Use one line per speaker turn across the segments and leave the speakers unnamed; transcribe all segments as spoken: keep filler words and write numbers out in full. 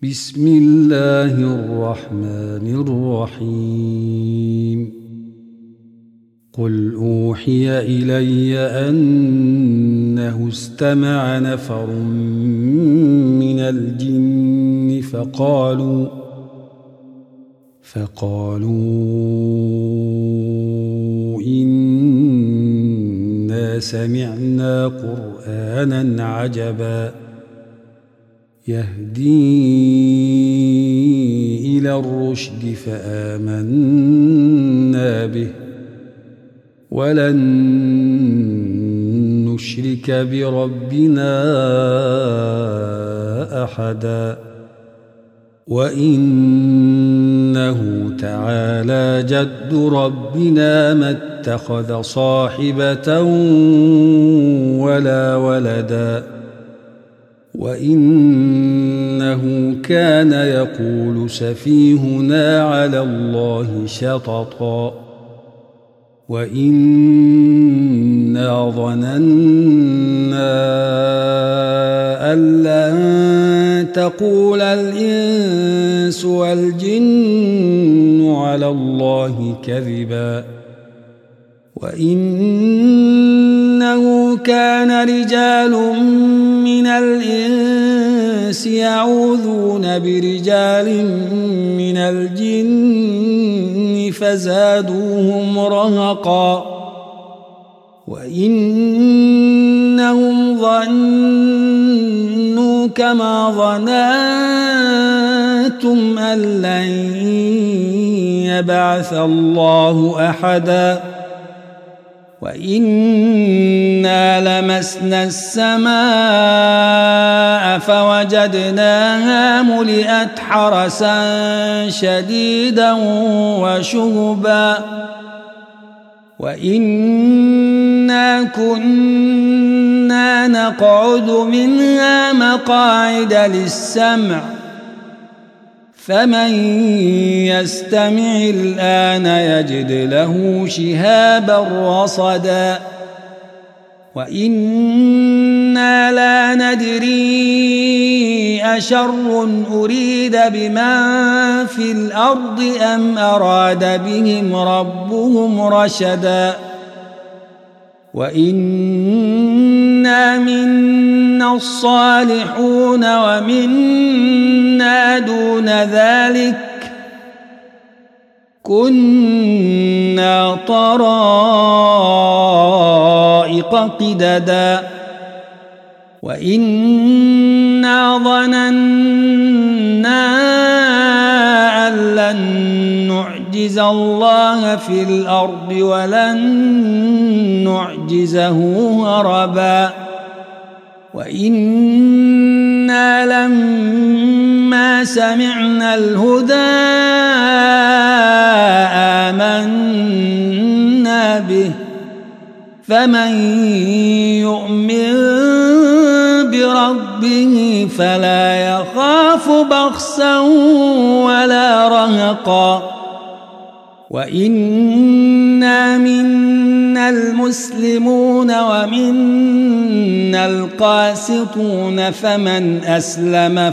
بسم الله الرحمن الرحيم قل أوحي إلي أنه استمع نفر من الجن فقالوا فقالوا إنا سمعنا قرآنا عجبا يهدي إلى الرشد فآمنا به ولن نشرك بربنا أحدا وإنه تعالى جد ربنا ما اتخذ صاحبة ولا ولدا وإنه كان يقول سفيهنا على الله شططا وإنا ظننا أن لن تقول الإنس والجن على الله كذبا وإنه كان رجال من الإنس يعوذون برجال من الجن فزادوهم رهقا وإنهم ظنوا كما ظننتم أن لن يبعث الله أحدا وإنا لمسنا السماء فوجدناها ملئت حرسا شديدا وشهبا وإنا كنا نقعد منها مقاعد للسمع فمن يستمع الآن يجد له شهابا رصدا وإنا لا ندري أشر أريد بمن في الأرض أم أراد بهم ربهم رشدا وإنا منا الصالحون ومنا دون ذلك كنا طرائق قددا وإنا ظننا أن لن نعجز الله في الأرض ولن نعجزه هربا وإنا لما سمعنا الهدى آمنا به فمن يؤمن بربه فلا يخاف بخسا ولا رهقا وإنا منا المسلمون ومنا القاسطون فمن أسلم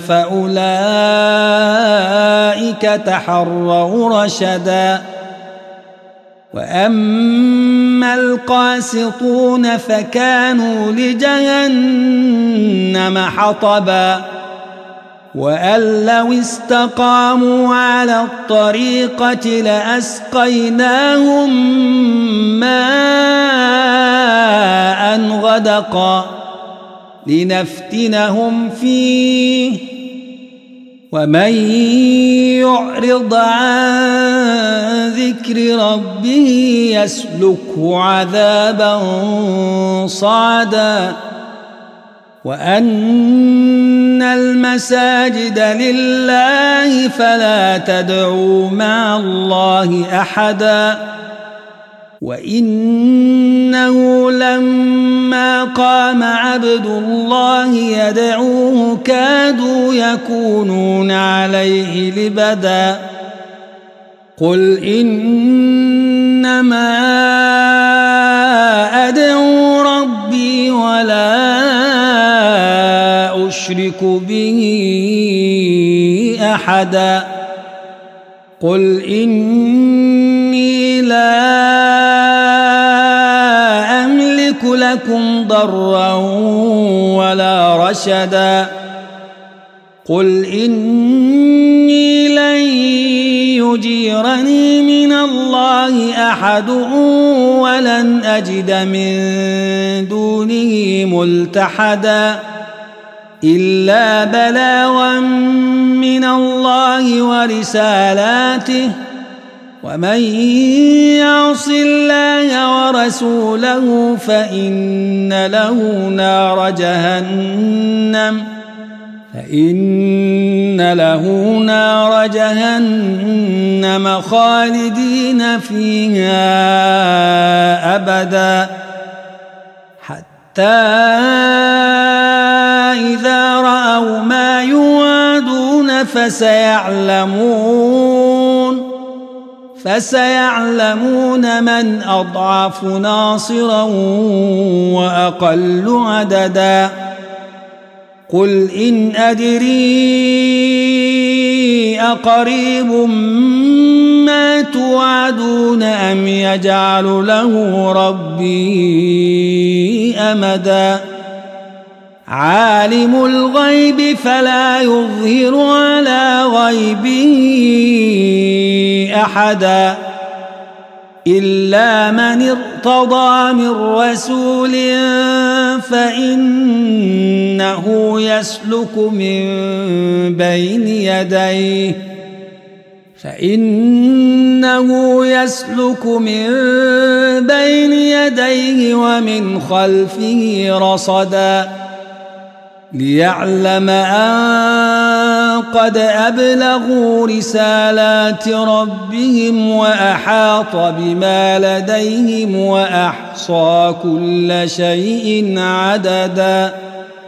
فأولئك تحروا رشدا وأما القاسطون فكانوا لجهنم حطبا وأن لو استقاموا على الطريقة لأسقيناهم ماء غدقا لنفتنهم فيه ومن يعرض عن ذكر ربه يسلكه عذابا صعدا وأن المساجد لله فلا تدعوا مع الله أحدا وإنه لما قام عبد الله يدعوه كادوا يكونون عليه لبدا قل إنما أدعو ربي ولا أشرك به أحدا قل إني لا أملك لكم ضرا ولا رشدا قل إني لن يجيرني من الله أحد ولن أجد من دونه ملتحدا إلا بلاغا من الله ورسالاته ومن يعص الله ورسوله فإن له نار جهنم فإن له نار جهنم خالدين فيها أبدا حتى إذا رأوا ما يوعدون فسيعلمون فسيعلمون من أضعف ناصرا وأقل عددا قل إن أدري أقريب ما توعدون أم يجعل له ربي أمدا عالم الغيب فلا يظهر على غيبه أحدا إلا من ارتضى من رسول فإنه يسلك من بين يديه فإنه يسلك من بين يديه ومن خلفه رصدا ليعلم أن قد أبلغوا رسالات ربهم وأحاط بما لديهم وأحصى كل شيء عددا.